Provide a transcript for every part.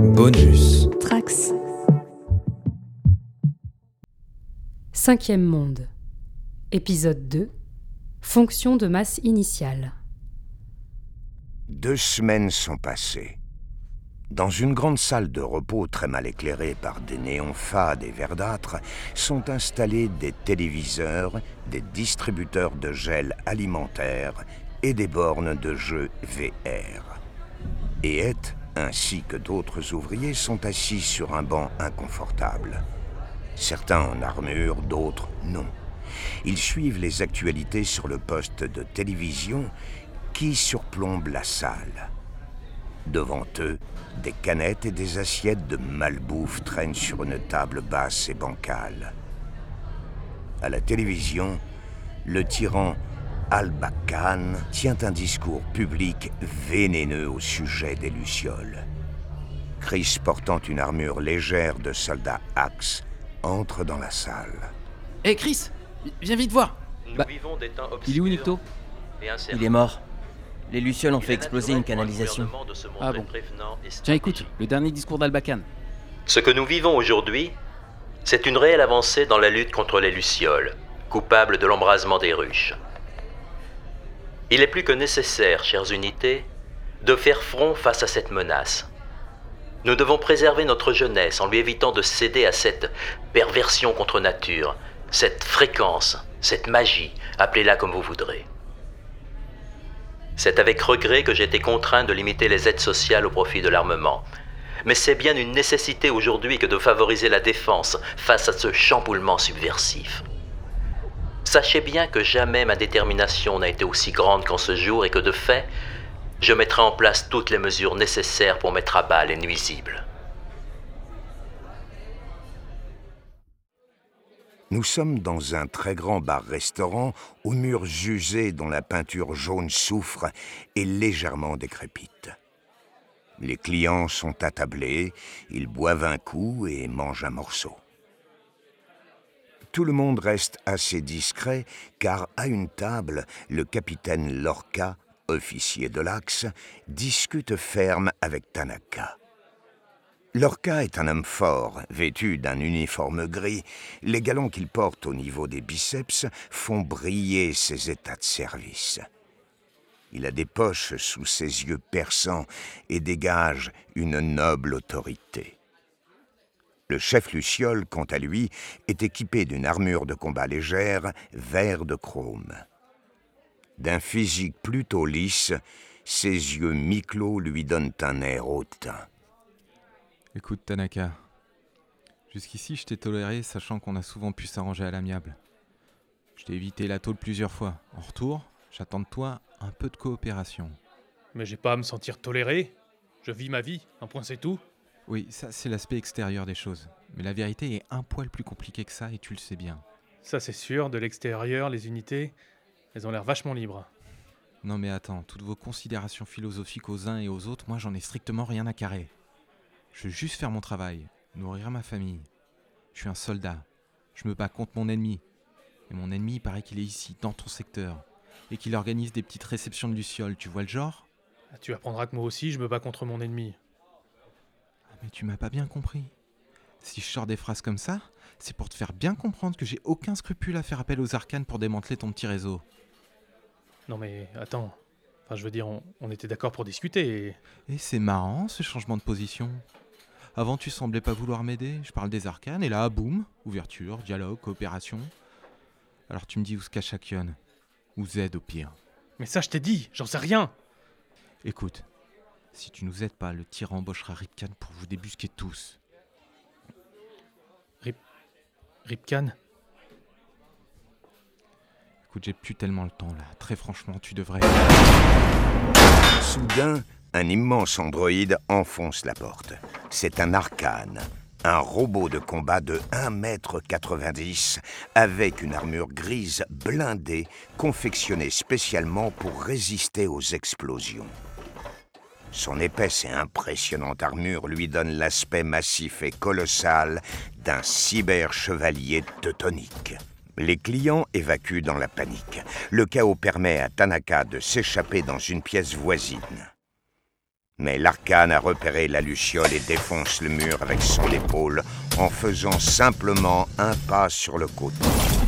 Bonus. Trax. 5e monde. Épisode 2. Fonction de masse initiale. 2 semaines sont passées. Dans une grande salle de repos très mal éclairée par des néons fades et verdâtres sont installés des téléviseurs, des distributeurs de gel alimentaire et des bornes de jeux VR. Et Ed, ainsi que d'autres ouvriers, sont assis sur un banc inconfortable. Certains en armure, d'autres non. Ils suivent les actualités sur le poste de télévision qui surplombe la salle. Devant eux, des canettes et des assiettes de malbouffe traînent sur une table basse et bancale. À la télévision, le tyran Al-Bakkan tient un discours public vénéneux au sujet des lucioles. Chris, portant une armure légère de soldat Axe, entre dans la salle. Hé Chris, viens vite voir. Il est où Nikto ? Il est mort. Les Lucioles ont fait exploser une canalisation. Ah bon. Tiens, écoute, le dernier discours d'Al-Bakkan. Ce que nous vivons aujourd'hui, c'est une réelle avancée dans la lutte contre les Lucioles, coupables de l'embrasement des ruches. Il est plus que nécessaire, chères unités, de faire front face à cette menace. Nous devons préserver notre jeunesse en lui évitant de céder à cette perversion contre nature, cette fréquence, cette magie, appelez-la comme vous voudrez. C'est avec regret que j'ai été contraint de limiter les aides sociales au profit de l'armement. Mais c'est bien une nécessité aujourd'hui que de favoriser la défense face à ce chamboulement subversif. Sachez bien que jamais ma détermination n'a été aussi grande qu'en ce jour et que de fait, je mettrai en place toutes les mesures nécessaires pour mettre à bas les nuisibles. Nous sommes dans un très grand bar-restaurant aux murs usés dont la peinture jaune soufre et légèrement décrépite. Les clients sont attablés, ils boivent un coup et mangent un morceau. Tout le monde reste assez discret car à une table, le capitaine Lorca, officier de l'Axe, discute ferme avec Tanaka. Lorca est un homme fort, vêtu d'un uniforme gris. Les galons qu'il porte au niveau des biceps font briller ses états de service. Il a des poches sous ses yeux perçants et dégage une noble autorité. Le chef Luciole, quant à lui, est équipé d'une armure de combat légère, vert de chrome. D'un physique plutôt lisse, ses yeux mi-clos lui donnent un air hautain. Écoute Tanaka, jusqu'ici je t'ai toléré sachant qu'on a souvent pu s'arranger à l'amiable. Je t'ai évité la tôle plusieurs fois. En retour, j'attends de toi un peu de coopération. Mais j'ai pas à me sentir toléré. Je vis ma vie, un point c'est tout. Oui, ça c'est l'aspect extérieur des choses. Mais la vérité est un poil plus compliquée que ça et tu le sais bien. Ça c'est sûr, de l'extérieur, les unités, elles ont l'air vachement libres. Non mais attends, toutes vos considérations philosophiques aux uns et aux autres, moi j'en ai strictement rien à carrer. Je veux juste faire mon travail, nourrir ma famille. Je suis un soldat. Je me bats contre mon ennemi. Et mon ennemi, il paraît qu'il est ici, dans ton secteur. Et qu'il organise des petites réceptions de lucioles, tu vois le genre ? Tu apprendras que moi aussi, je me bats contre mon ennemi. Ah, mais tu m'as pas bien compris. Si je sors des phrases comme ça, c'est pour te faire bien comprendre que j'ai aucun scrupule à faire appel aux arcanes pour démanteler ton petit réseau. Non mais, attends. Enfin, je veux dire, on était d'accord pour discuter Et c'est marrant, ce changement de position. Avant, tu semblais pas vouloir m'aider, je parle des arcanes, et là, boum, ouverture, dialogue, coopération. Alors tu me dis où se cache Akion, ou Z au pire. Mais ça, je t'ai dit, j'en sais rien. Écoute, si tu nous aides pas, le tyran embauchera Ripkan pour vous débusquer tous. Ripkan ? Écoute, j'ai plus tellement le temps là, très franchement, tu devrais... Soudain, un immense androïde enfonce la porte. C'est un arcane, un robot de combat de 1,90 m avec une armure grise blindée confectionnée spécialement pour résister aux explosions. Son épaisse et impressionnante armure lui donne l'aspect massif et colossal d'un cyber-chevalier teutonique. Les clients évacuent dans la panique. Le chaos permet à Tanaka de s'échapper dans une pièce voisine. Mais l'Arcane a repéré la Luciole et défonce le mur avec son épaule en faisant simplement un pas sur le côté.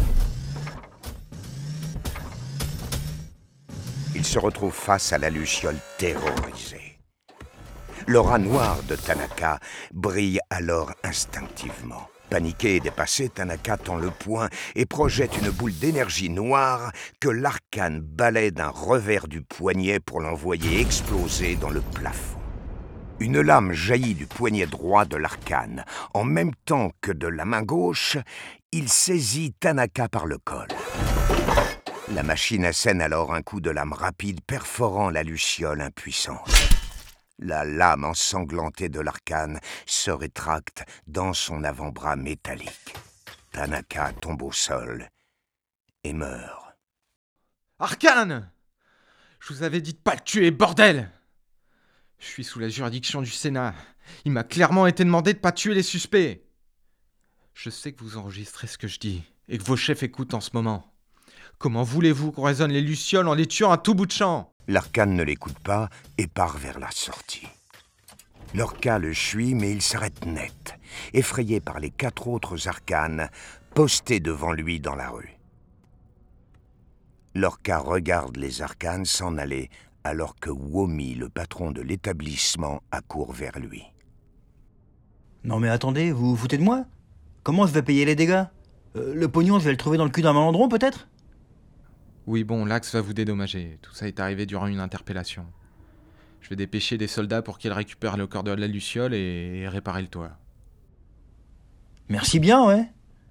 Il se retrouve face à la Luciole terrorisée. L'aura noire de Tanaka brille alors instinctivement. Paniqué et dépassé, Tanaka tend le poing et projette une boule d'énergie noire que l'Arcane balaie d'un revers du poignet pour l'envoyer exploser dans le plafond. Une lame jaillit du poignet droit de l'Arcane. En même temps que de la main gauche, il saisit Tanaka par le col. La machine assène alors un coup de lame rapide perforant la Luciole impuissante. La lame ensanglantée de l'Arcane se rétracte dans son avant-bras métallique. Tanaka tombe au sol et meurt. Arcane! Je vous avais dit de pas le tuer, bordel! Je suis sous la juridiction du Sénat. Il m'a clairement été demandé de pas tuer les suspects. Je sais que vous enregistrez ce que je dis et que vos chefs écoutent en ce moment. Comment voulez-vous qu'on raisonne les Lucioles en les tuant à tout bout de champ? L'Arcane ne l'écoute pas et part vers la sortie. Lorca le suit, mais il s'arrête net, effrayé par les 4 autres Arcanes postés devant lui dans la rue. Lorca regarde les Arcanes s'en aller alors que Womi, le patron de l'établissement, accourt vers lui. Non mais attendez, vous vous foutez de moi? Comment je vais payer les dégâts? Le pognon, je vais le trouver dans le cul d'un malandron peut-être? Oui bon, l'Axe va vous dédommager. Tout ça est arrivé durant une interpellation. Je vais dépêcher des soldats pour qu'ils récupèrent le corps de la Luciole et réparer le toit. Merci bien, ouais.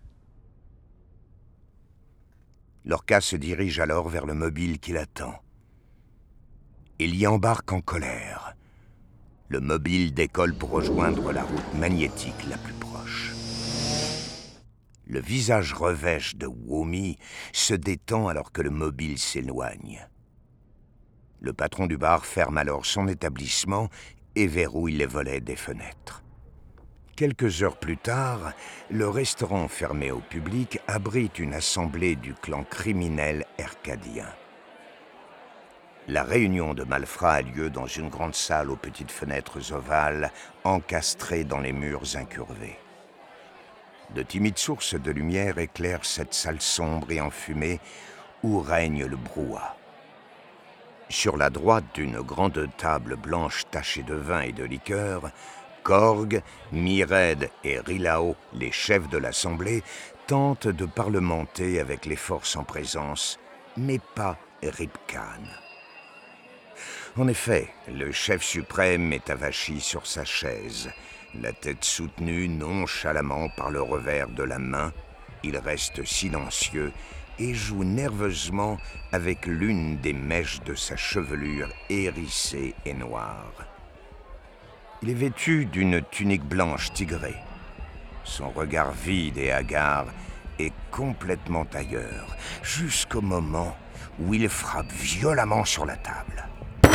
Lorca se dirige alors vers le mobile qui l'attend. Il y embarque en colère. Le mobile décolle pour rejoindre la route magnétique la plus proche. Le visage revêche de Womi se détend alors que le mobile s'éloigne. Le patron du bar ferme alors son établissement et verrouille les volets des fenêtres. Quelques heures plus tard, le restaurant fermé au public abrite une assemblée du clan criminel ercadien. La réunion de malfrats a lieu dans une grande salle aux petites fenêtres ovales, encastrées dans les murs incurvés. De timides sources de lumière éclairent cette salle sombre et enfumée où règne le brouhaha. Sur la droite d'une grande table blanche tachée de vin et de liqueur, Korg, Mired et Rilao, les chefs de l'Assemblée, tentent de parlementer avec les forces en présence, mais pas Ripkan. En effet, le chef suprême est avachi sur sa chaise, la tête soutenue nonchalamment par le revers de la main. Il reste silencieux et joue nerveusement avec l'une des mèches de sa chevelure hérissée et noire. Il est vêtu d'une tunique blanche tigrée. Son regard vide et hagard est complètement ailleurs, jusqu'au moment où il frappe violemment sur la table.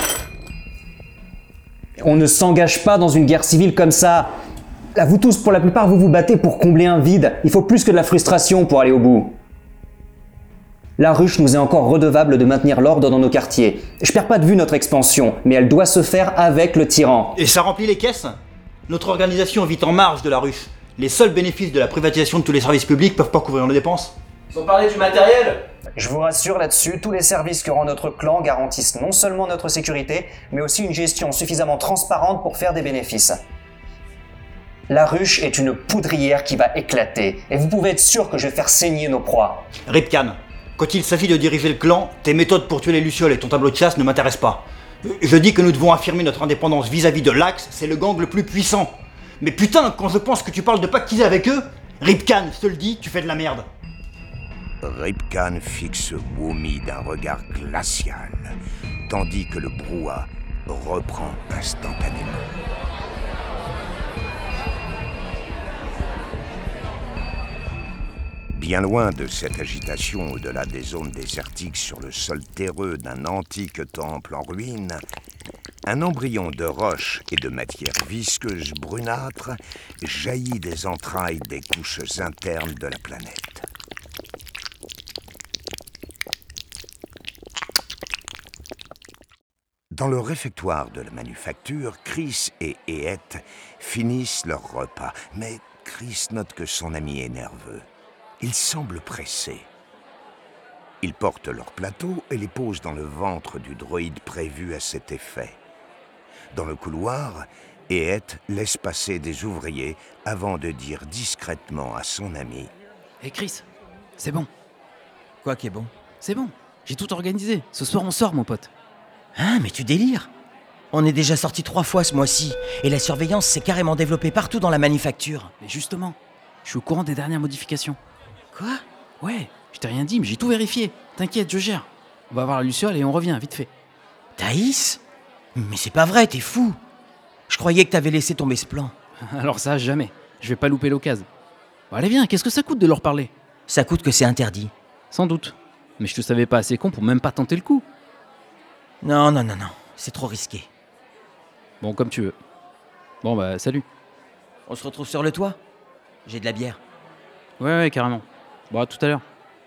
On ne s'engage pas dans une guerre civile comme ça. Là, vous tous, pour la plupart, vous vous battez pour combler un vide. Il faut plus que de la frustration pour aller au bout. La ruche nous est encore redevable de maintenir l'ordre dans nos quartiers. Je perds pas de vue notre expansion, mais elle doit se faire avec le tyran. Et ça remplit les caisses? Notre organisation vit en marge de la ruche. Les seuls bénéfices de la privatisation de tous les services publics peuvent pas couvrir nos dépenses. Sans parler du matériel. Je vous rassure là-dessus, tous les services que rend notre clan garantissent non seulement notre sécurité, mais aussi une gestion suffisamment transparente pour faire des bénéfices. La ruche est une poudrière qui va éclater, et vous pouvez être sûr que je vais faire saigner nos proies. Ripkan, quand il s'agit de diriger le clan, tes méthodes pour tuer les Lucioles et ton tableau de chasse ne m'intéressent pas. Je dis que nous devons affirmer notre indépendance vis-à-vis de l'Axe, c'est le gang le plus puissant. Mais putain, quand je pense que tu parles de pactiser avec eux, Ripkan, je te le dis, tu fais de la merde. Ripkan fixe Womi d'un regard glacial, tandis que le brouhaha reprend instantanément. Bien loin de cette agitation au-delà des zones désertiques sur le sol terreux d'un antique temple en ruine, un embryon de roche et de matière visqueuse brunâtre jaillit des entrailles des couches internes de la planète. Dans le réfectoire de la manufacture, Chris et Eette finissent leur repas. Mais Chris note que son ami est nerveux. Il semble pressé. Ils portent leur plateau et les posent dans le ventre du droïde prévu à cet effet. Dans le couloir, Eette laisse passer des ouvriers avant de dire discrètement à son ami: Hé Chris, c'est bon. Quoi qui est bon? C'est bon. J'ai tout organisé. Ce soir, on sort, mon pote. Hein, mais tu délires. On est déjà sortis 3 fois ce mois-ci, et la surveillance s'est carrément développée partout dans la manufacture. Mais justement, je suis au courant des dernières modifications. Quoi? Ouais, je t'ai rien dit, mais j'ai tout vérifié. T'inquiète, je gère. On va voir la Luciole et on revient, vite fait. Thaïs? Mais c'est pas vrai, t'es fou. Je croyais que t'avais laissé tomber ce plan. Alors ça, jamais. Je vais pas louper l'occasion. Bon, allez, viens, qu'est-ce que ça coûte de leur parler? Ça coûte que c'est interdit. Sans doute. Mais je te savais pas assez con pour même pas tenter le coup. Non, c'est trop risqué. Bon, comme tu veux. Bon, bah, salut. On se retrouve sur le toit? J'ai de la bière. Ouais, carrément. Bon, à tout à l'heure.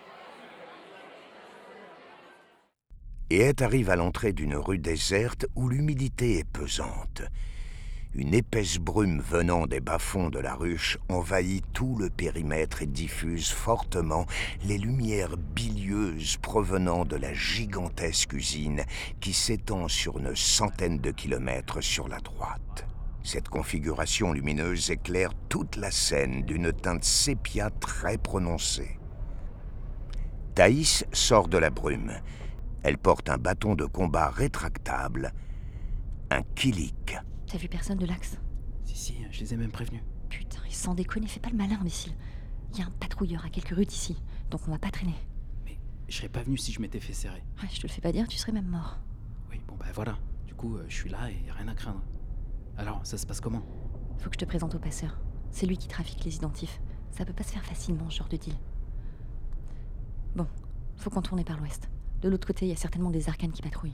Eette arrive à l'entrée d'une rue déserte où l'humidité est pesante. Une épaisse brume venant des bas-fonds de la ruche envahit tout le périmètre et diffuse fortement les lumières bilieuses provenant de la gigantesque usine qui s'étend sur une centaine de kilomètres sur la droite. Cette configuration lumineuse éclaire toute la scène d'une teinte sépia très prononcée. Thaïs sort de la brume. Elle porte un bâton de combat rétractable, un Kilik. T'as vu personne de l'Axe? Si, je les ai même prévenus. Putain, sans déconner, fais pas le malin, imbécile. Il y a un patrouilleur à quelques rues d'ici, donc on va pas traîner. Mais je serais pas venu si je m'étais fait serrer. Ouais, je te le fais pas dire, tu serais même mort. Oui, bon bah voilà. Du coup, je suis là et y a rien à craindre. Alors, ça se passe comment? Faut que je te présente au passeur. C'est lui qui trafique les identifs. Ça peut pas se faire facilement, ce genre de deal. Bon, faut qu'on tourne par l'ouest. De l'autre côté, il y a certainement des arcanes qui patrouillent.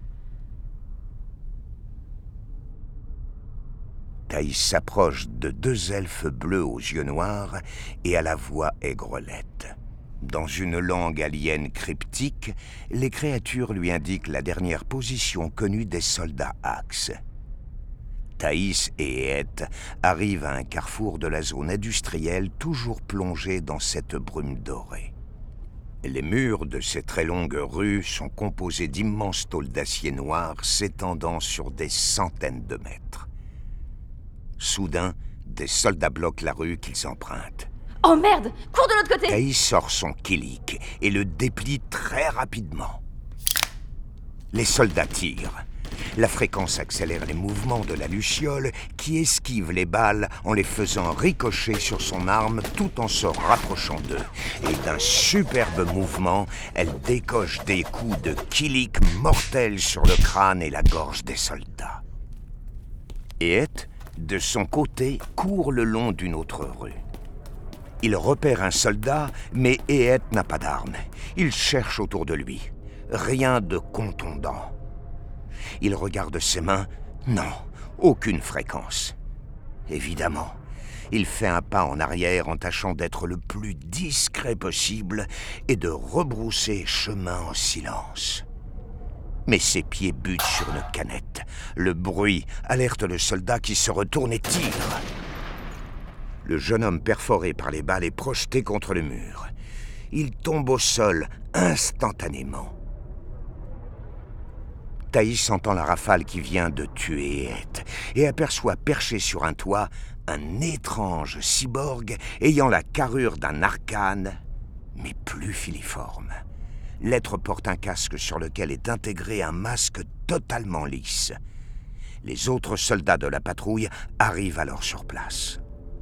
Thaïs s'approche de 2 elfes bleus aux yeux noirs et à la voix aigrelette. Dans une langue alien cryptique, les créatures lui indiquent la dernière position connue des soldats Axe. Thaïs et Eette arrivent à un carrefour de la zone industrielle toujours plongée dans cette brume dorée. Les murs de ces très longues rues sont composés d'immenses tôles d'acier noir s'étendant sur des centaines de mètres. Soudain, des soldats bloquent la rue qu'ils empruntent. Oh merde! Cours de l'autre côté! Thaïs sort son Kilik et le déplie très rapidement. Les soldats tirent. La fréquence accélère les mouvements de la Luciole qui esquive les balles en les faisant ricocher sur son arme tout en se rapprochant d'eux. Et d'un superbe mouvement, elle décoche des coups de Kilik mortels sur le crâne et la gorge des soldats. Eette, de son côté, court le long d'une autre rue. Il repère un soldat, mais Eette n'a pas d'arme. Il cherche autour de lui. Rien de contondant. Il regarde ses mains. Non, aucune fréquence. Évidemment, il fait un pas en arrière en tâchant d'être le plus discret possible et de rebrousser chemin en silence. Mais ses pieds butent sur une canette. Le bruit alerte le soldat qui se retourne et tire. Le jeune homme perforé par les balles est projeté contre le mur. Il tombe au sol instantanément. Thaïs entend la rafale qui vient de tuer Eette et aperçoit perché sur un toit un étrange cyborg ayant la carrure d'un arcane, mais plus filiforme. L'être porte un casque sur lequel est intégré un masque totalement lisse. Les autres soldats de la patrouille arrivent alors sur place.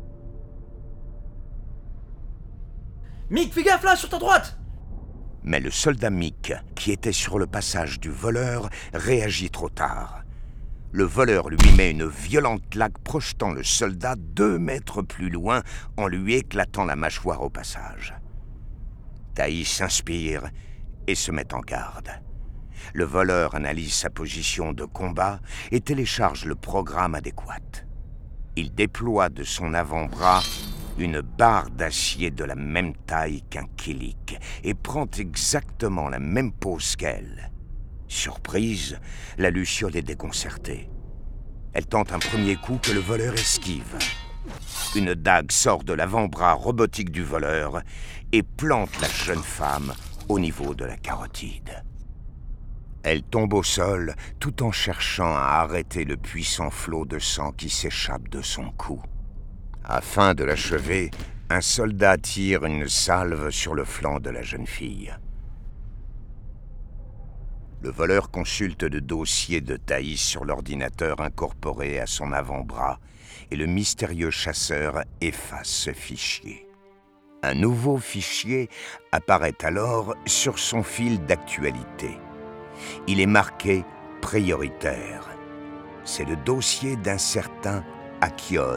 Mick, fais gaffe là, sur ta droite! Mais le soldat Mick, qui était sur le passage du voleur, réagit trop tard. Le voleur lui met une violente claque projetant le soldat 2 mètres plus loin en lui éclatant la mâchoire au passage. Thaïs s'inspire et se met en garde. Le voleur analyse sa position de combat et télécharge le programme adéquat. Il déploie de son avant-bras une barre d'acier de la même taille qu'un Kilik et prend exactement la même pose qu'elle. Surprise, la luciole est déconcertée. Elle tente un premier coup que le voleur esquive. Une dague sort de l'avant-bras robotique du voleur et plante la jeune femme au niveau de la carotide. Elle tombe au sol tout en cherchant à arrêter le puissant flot de sang qui s'échappe de son cou. Afin de l'achever, un soldat tire une salve sur le flanc de la jeune fille. Le voleur consulte le dossier de Thaïs sur l'ordinateur incorporé à son avant-bras et le mystérieux chasseur efface ce fichier. Un nouveau fichier apparaît alors sur son fil d'actualité. Il est marqué « prioritaire ». C'est le dossier d'un certain Akion.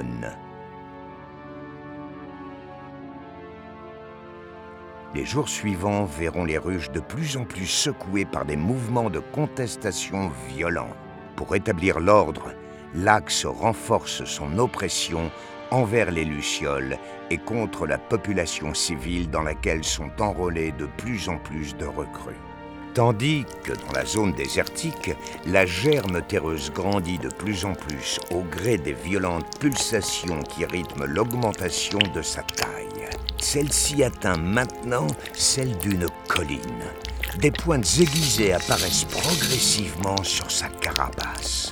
Les jours suivants verront les ruches de plus en plus secouées par des mouvements de contestation violents. Pour rétablir l'ordre, l'Axe renforce son oppression envers les Lucioles et contre la population civile dans laquelle sont enrôlés de plus en plus de recrues. Tandis que dans la zone désertique, la germe terreuse grandit de plus en plus au gré des violentes pulsations qui rythment l'augmentation de sa taille. Celle-ci atteint maintenant celle d'une colline. Des pointes aiguisées apparaissent progressivement sur sa carapace.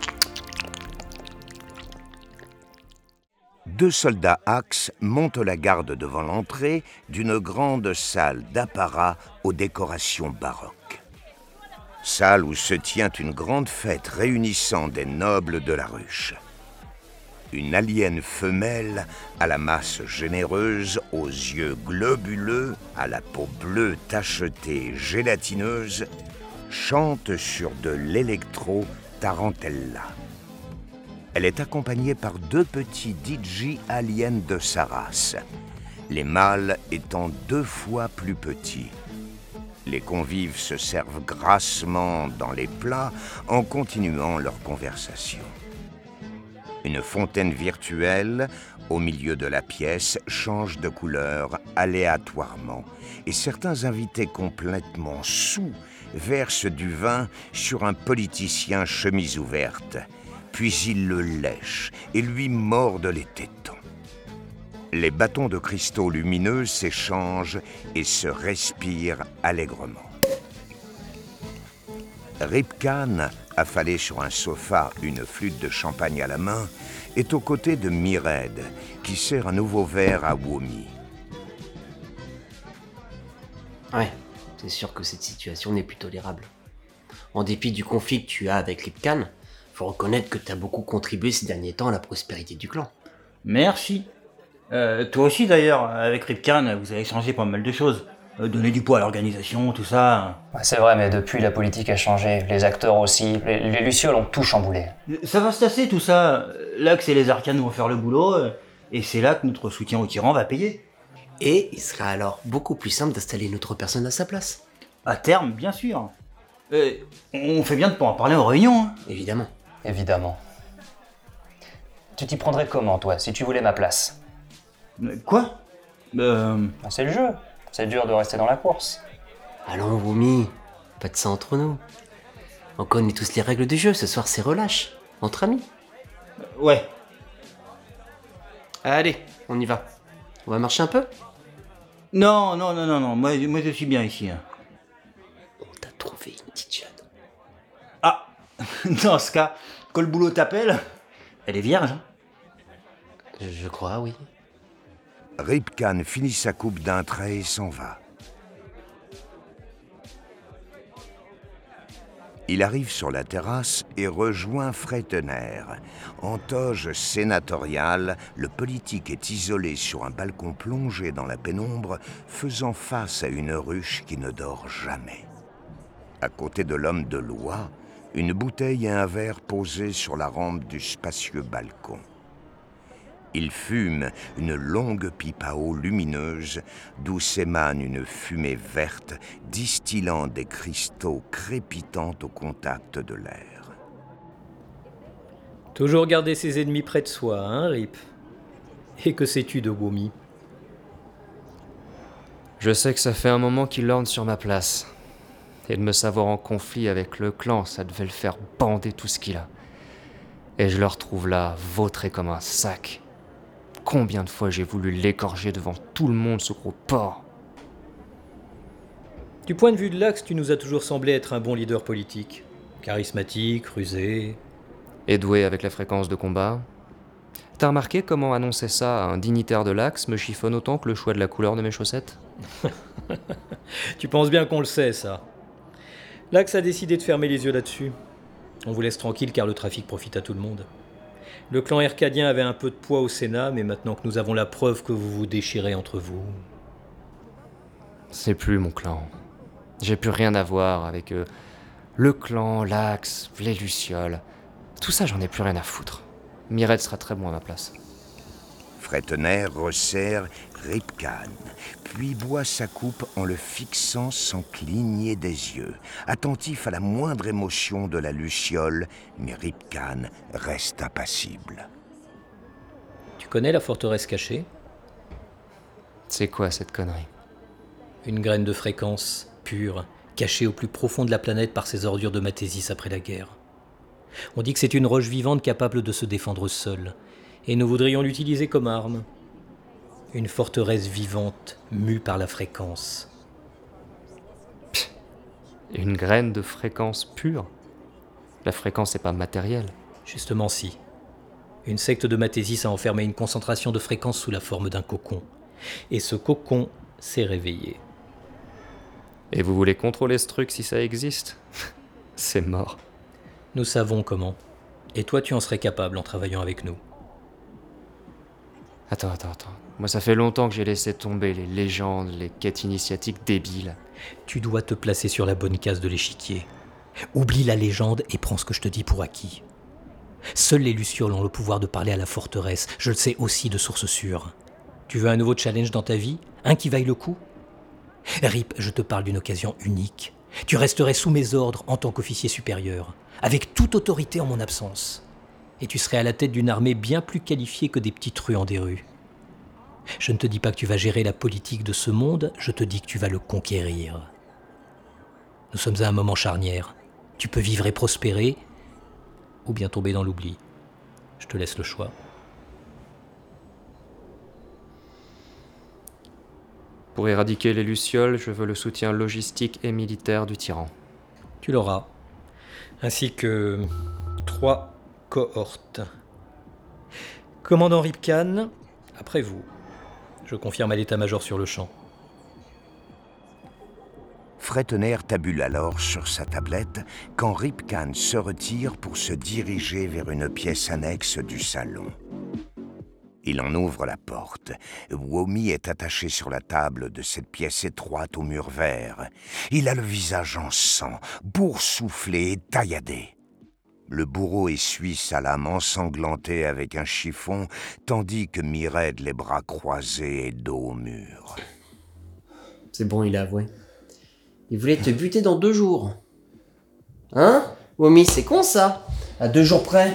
Deux soldats Axe montent la garde devant l'entrée d'une grande salle d'apparat aux décorations baroques. Salle où se tient une grande fête réunissant des nobles de la ruche. Une alien femelle à la masse généreuse, aux yeux globuleux, à la peau bleue tachetée gélatineuse, chante sur de l'électro-tarantella. Elle est accompagnée par deux petits DJ aliens de sa race, les mâles étant 2 fois plus petits. Les convives se servent grassement dans les plats en continuant leur conversation. Une fontaine virtuelle, au milieu de la pièce, change de couleur aléatoirement et certains invités complètement saouls versent du vin sur un politicien chemise ouverte, puis ils le lèchent et lui mordent les tétons. Les bâtons de cristaux lumineux s'échangent et se respirent allègrement. Rip Khan, affalé sur un sofa, une flûte de champagne à la main, est aux côtés de Mired, qui sert un nouveau verre à Womi. Ouais, c'est sûr que cette situation n'est plus tolérable. En dépit du conflit que tu as avec Rip Khan, faut reconnaître que t'as beaucoup contribué ces derniers temps à la prospérité du clan. Merci. Toi aussi d'ailleurs, avec Rip Khan, vous avez changé pas mal de choses. Donner du poids à l'organisation, tout ça. Ouais, c'est vrai, mais depuis, la politique a changé. Les acteurs aussi. Les Lucioles ont tout chamboulé. Ça va se tasser tout ça. L'Axe et les Arcanes vont faire le boulot, et c'est là que notre soutien au tyran va payer. Et il sera alors beaucoup plus simple d'installer une autre personne à sa place. À terme, bien sûr. On fait bien de pas en parler en réunion. Hein. Évidemment. Évidemment. Tu t'y prendrais comment, toi, si tu voulais ma place? Quoi C'est le jeu. C'est dur de rester dans la course. Allons, Womi, pas de ça entre nous. On connaît tous les règles du jeu, ce soir c'est relâche, entre amis. Ouais. Allez, on y va. On va marcher un peu? Non, moi je suis bien ici. Hein. On t'a trouvé une petite jeune. Ah, dans ce cas, quand le boulot t'appelle, elle est vierge. Hein. Je crois, oui. Rip Khan finit sa coupe d'un trait et s'en va. Il arrive sur la terrasse et rejoint Freitener. En toge sénatoriale, le politique est isolé sur un balcon plongé dans la pénombre, faisant face à une ruche qui ne dort jamais. À côté de l'homme de loi, une bouteille et un verre posés sur la rampe du spacieux balcon. Il fume une longue pipe à eau lumineuse d'où s'émane une fumée verte distillant des cristaux crépitants au contact de l'air. Toujours garder ses ennemis près de soi, hein, Rip? Et que sais-tu de Womi? Je sais que ça fait un moment qu'il lorgne sur ma place. Et de me savoir en conflit avec le clan, ça devait le faire bander tout ce qu'il a. Et je le retrouve là, vautré comme un sac. Combien de fois j'ai voulu l'égorger devant tout le monde, ce gros porc. Du point de vue de l'Axe, tu nous as toujours semblé être un bon leader politique. Charismatique, rusé... Et doué avec la fréquence de combat. T'as remarqué comment annoncer ça à un dignitaire de l'Axe me chiffonne autant que le choix de la couleur de mes chaussettes? Tu penses bien qu'on le sait, ça. L'Axe a décidé de fermer les yeux là-dessus. On vous laisse tranquille car le trafic profite à tout le monde. Le clan Ercadien avait un peu de poids au Sénat, mais maintenant que nous avons la preuve que vous vous déchirez entre vous... C'est plus mon clan. J'ai plus rien à voir avec le clan, l'Axe, les Lucioles. Tout ça, j'en ai plus rien à foutre. Mirette sera très bon à ma place. Fretener resserre Rip Kahn, puis boit sa coupe en le fixant sans cligner des yeux, attentif à la moindre émotion de la Luciole, mais Rip Kahn reste impassible. Tu connais la forteresse cachée? C'est quoi cette connerie? Une graine de fréquence, pure, cachée au plus profond de la planète par ces ordures de Mathésis après la guerre. On dit que c'est une roche vivante capable de se défendre seule, et nous voudrions l'utiliser comme arme. Une forteresse vivante, mue par la fréquence. Une graine de fréquence pure? La fréquence n'est pas matérielle. Justement si. Une secte de Mathésis a enfermé une concentration de fréquence sous la forme d'un cocon. Et ce cocon s'est réveillé. Et vous voulez contrôler ce truc si ça existe? C'est mort. Nous savons comment. Et toi, tu en serais capable en travaillant avec nous. Attends. Moi, ça fait longtemps que j'ai laissé tomber les légendes, les quêtes initiatiques débiles. Tu dois te placer sur la bonne case de l'échiquier. Oublie la légende et prends ce que je te dis pour acquis. Seuls les Lucioles ont le pouvoir de parler à la forteresse. Je le sais aussi de sources sûres. Tu veux un nouveau challenge dans ta vie? Un qui vaille le coup? Rip, je te parle d'une occasion unique. Tu resterais sous mes ordres en tant qu'officier supérieur, avec toute autorité en mon absence. Et tu serais à la tête d'une armée bien plus qualifiée que des petits truands des rues. Je ne te dis pas que tu vas gérer la politique de ce monde, je te dis que tu vas le conquérir. Nous sommes à un moment charnière. Tu peux vivre et prospérer, ou bien tomber dans l'oubli. Je te laisse le choix. Pour éradiquer les Lucioles, je veux le soutien logistique et militaire du tyran. Tu l'auras. Ainsi que 3 cohortes. Commandant Rip Kahn, après vous. Je confirme à l'état-major sur le champ. Fretener tabule alors sur sa tablette quand Rip Kahn se retire pour se diriger vers une pièce annexe du salon. Il en ouvre la porte. Womi est attaché sur la table de cette pièce étroite au mur vert. Il a le visage en sang, boursouflé et tailladé. Le bourreau essuie sa lame ensanglantée avec un chiffon, tandis que Mirette, les bras croisés, est dos au mur. C'est bon, il a avoué. Il voulait te buter dans 2 jours. Hein? Womi, c'est con ça? À 2 jours près.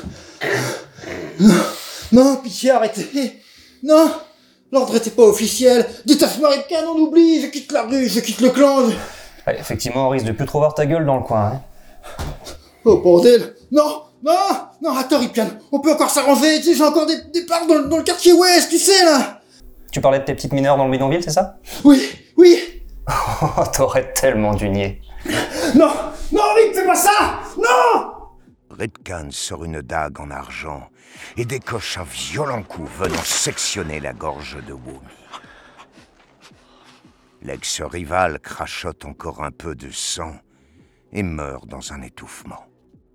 Non, pitié, arrêtez. Non, l'ordre était pas officiel. Dites-moi Rip Kahn, on oublie. Je quitte la rue, je quitte le clan. Ouais, effectivement, on risque de plus trop voir ta gueule dans le coin. Hein. Oh bordel. Non, attends Rip Kahn, on peut encore s'arranger. Tu sais, j'ai encore des parts dans le quartier ouest, tu sais là. Tu parlais de tes petites mineurs dans le bidonville, c'est ça? Oui. Oh, t'aurais tellement dû nier. Non, Rip, fais pas ça. Non. Rip Kahn sort une dague en argent et décoche un violent coup venant sectionner la gorge de Womi. L'ex-rival crachote encore un peu de sang et meurt dans un étouffement.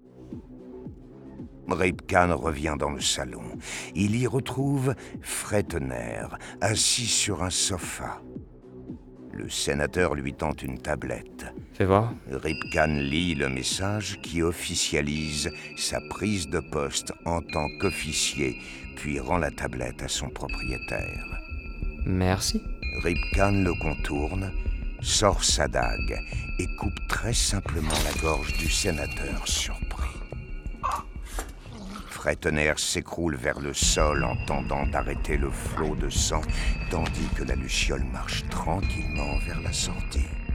Rip Kahn revient dans le salon. Il y retrouve Fretener, assis sur un sofa. Le sénateur lui tend une tablette. Fais voir. Rip Kahn lit le message qui officialise sa prise de poste en tant qu'officier, puis rend la tablette à son propriétaire. Merci. Rip Kahn le contourne, sort sa dague et coupe très simplement la gorge du sénateur surpris. Fretener s'écroule vers le sol en tentant d'arrêter le flot de sang, tandis que la Luciole marche tranquillement vers la sortie.